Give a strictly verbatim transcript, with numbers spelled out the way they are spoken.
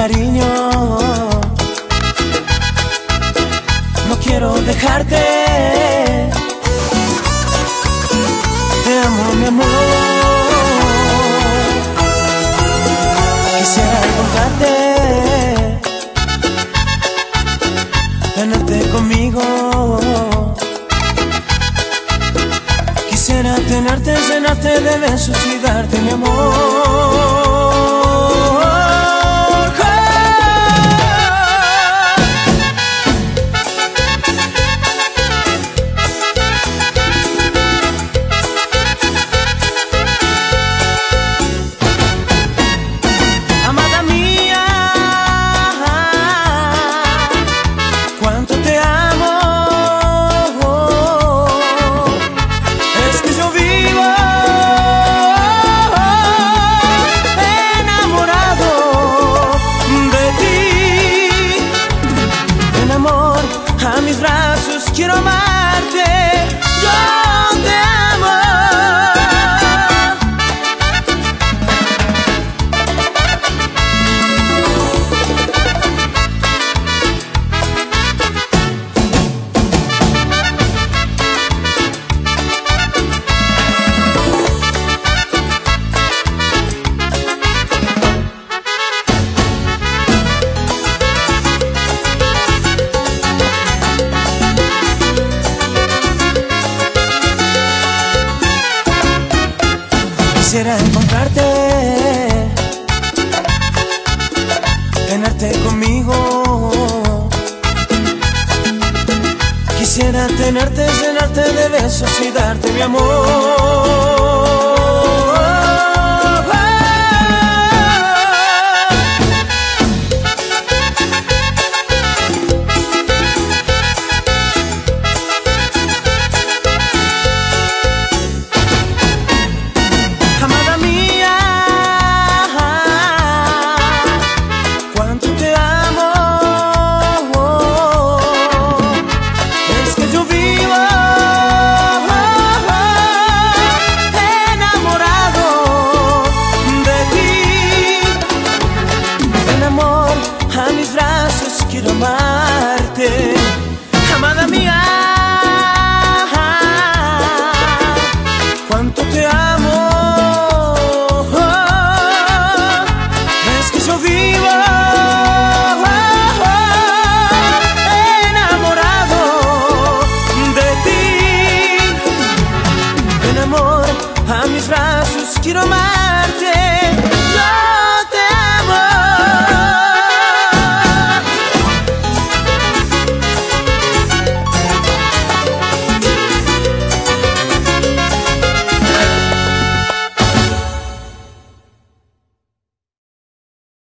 cariño. No quiero dejarte. Te amo, mi amor. Quisiera encontrarte, tenerte conmigo. Quisiera tenerte, llenarte de besos y darte mi amor. A mis brazos quiero amarte, yo te amo. Quisiera encontrarte, tenerte conmigo. Quisiera tenerte, llenarte de besos y darte mi amor.